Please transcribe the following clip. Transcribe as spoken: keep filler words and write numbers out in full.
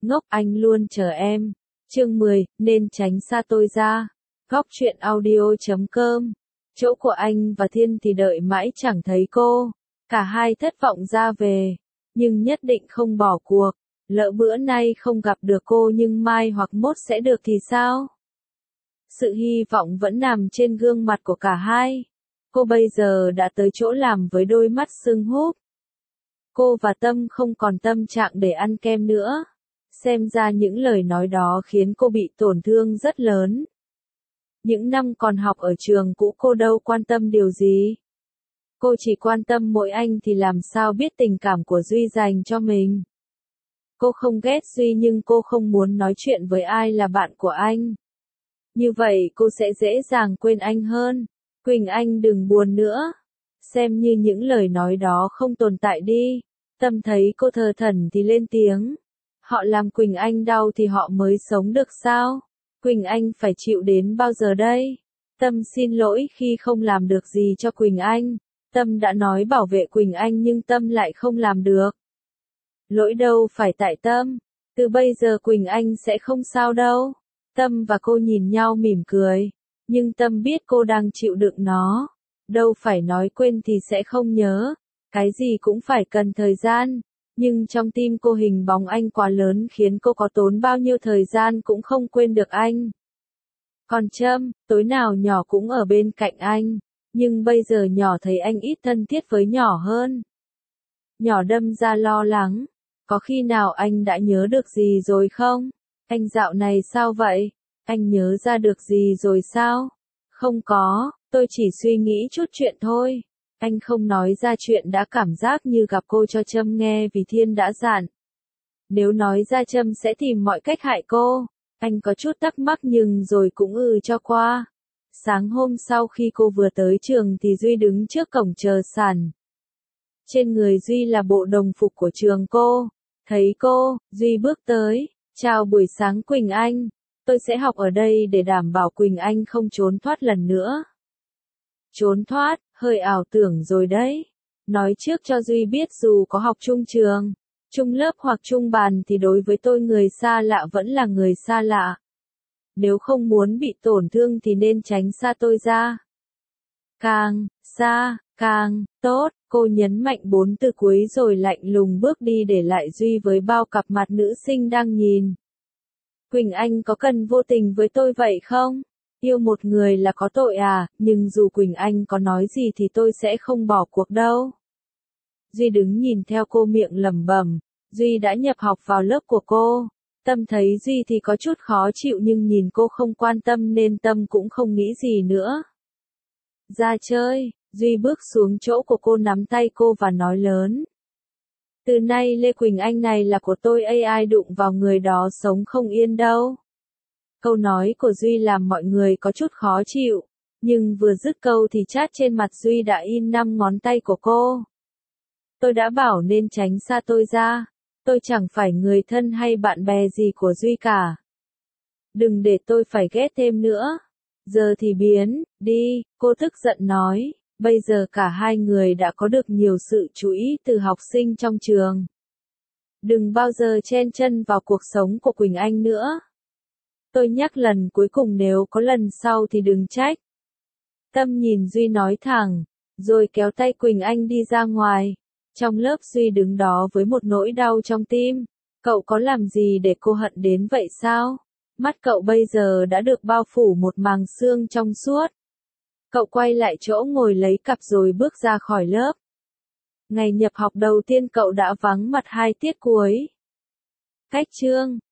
Ngốc anh luôn chờ em. Chương mười, nên tránh xa tôi ra. Góc truyện audio chấm com. Chỗ của anh và Thiên thì đợi mãi chẳng thấy cô. Cả hai thất vọng ra về. Nhưng nhất định không bỏ cuộc. Lỡ bữa nay không gặp được cô nhưng mai hoặc mốt sẽ được thì sao? Sự hy vọng vẫn nằm trên gương mặt của cả hai. Cô bây giờ đã tới chỗ làm với đôi mắt sưng húp. Cô và Tâm không còn tâm trạng để ăn kem nữa. Xem ra những lời nói đó khiến cô bị tổn thương rất lớn. Những năm còn học ở trường cũ cô đâu quan tâm điều gì. Cô chỉ quan tâm mỗi anh thì làm sao biết tình cảm của Duy dành cho mình. Cô không ghét Duy nhưng cô không muốn nói chuyện với ai là bạn của anh. Như vậy cô sẽ dễ dàng quên anh hơn. Quỳnh Anh đừng buồn nữa. Xem như những lời nói đó không tồn tại đi. Tâm thấy cô thờ thẩn thì lên tiếng. Họ làm Quỳnh Anh đau thì họ mới sống được sao? Quỳnh Anh phải chịu đến bao giờ đây? Tâm xin lỗi khi không làm được gì cho Quỳnh Anh. Tâm đã nói bảo vệ Quỳnh Anh nhưng Tâm lại không làm được. Lỗi đâu phải tại Tâm. Từ bây giờ Quỳnh Anh sẽ không sao đâu. Tâm và cô nhìn nhau mỉm cười. Nhưng Tâm biết cô đang chịu đựng nó. Đâu phải nói quên thì sẽ không nhớ. Cái gì cũng phải cần thời gian. Nhưng trong tim cô hình bóng anh quá lớn khiến cô có tốn bao nhiêu thời gian cũng không quên được anh. Còn Trâm, tối nào nhỏ cũng ở bên cạnh anh. Nhưng bây giờ nhỏ thấy anh ít thân thiết với nhỏ hơn. Nhỏ đâm ra lo lắng. Có khi nào anh đã nhớ được gì rồi không? Anh dạo này sao vậy? Anh nhớ ra được gì rồi sao? Không có, tôi chỉ suy nghĩ chút chuyện thôi. Anh không nói ra chuyện đã cảm giác như gặp cô cho Trâm nghe vì Thiên đã dặn. Nếu nói ra Trâm sẽ tìm mọi cách hại cô. Anh có chút thắc mắc nhưng rồi cũng ừ cho qua. Sáng hôm sau khi cô vừa tới trường thì Duy đứng trước cổng chờ sẵn. Trên người Duy là bộ đồng phục của trường cô. Thấy cô, Duy bước tới. Chào buổi sáng Quỳnh Anh. Tôi sẽ học ở đây để đảm bảo Quỳnh Anh không trốn thoát lần nữa. Trốn thoát, hơi ảo tưởng rồi đấy. Nói trước cho Duy biết dù có học chung trường, chung lớp hoặc chung bàn thì đối với tôi người xa lạ vẫn là người xa lạ. Nếu không muốn bị tổn thương thì nên tránh xa tôi ra. Càng xa, càng tốt, cô nhấn mạnh bốn từ cuối rồi lạnh lùng bước đi để lại Duy với bao cặp mặt nữ sinh đang nhìn. Quỳnh Anh có cần vô tình với tôi vậy không? Yêu một người là có tội à, nhưng dù Quỳnh Anh có nói gì thì tôi sẽ không bỏ cuộc đâu. Duy đứng nhìn theo cô miệng lẩm bẩm, Duy đã nhập học vào lớp của cô. Tâm thấy Duy thì có chút khó chịu nhưng nhìn cô không quan tâm nên Tâm cũng không nghĩ gì nữa. Ra chơi, Duy bước xuống chỗ của cô nắm tay cô và nói lớn. Từ nay Lê Quỳnh Anh này là của tôi, ai đụng vào người đó sống không yên đâu. Câu nói của Duy làm mọi người có chút khó chịu, nhưng vừa dứt câu thì chát trên mặt Duy đã in năm ngón tay của cô. Tôi đã bảo nên tránh xa tôi ra, tôi chẳng phải người thân hay bạn bè gì của Duy cả. Đừng để tôi phải ghét thêm nữa. Giờ thì biến, đi, cô tức giận nói, bây giờ cả hai người đã có được nhiều sự chú ý từ học sinh trong trường. Đừng bao giờ chen chân vào cuộc sống của Quỳnh Anh nữa. Tôi nhắc lần cuối cùng nếu có lần sau thì đừng trách. Tâm nhìn Duy nói thẳng, rồi kéo tay Quỳnh Anh đi ra ngoài. Trong lớp Duy đứng đó với một nỗi đau trong tim. Cậu có làm gì để cô hận đến vậy sao? Mắt cậu bây giờ đã được bao phủ một màng sương trong suốt. Cậu quay lại chỗ ngồi lấy cặp rồi bước ra khỏi lớp. Ngày nhập học đầu tiên cậu đã vắng mặt hai tiết cuối. Cách chương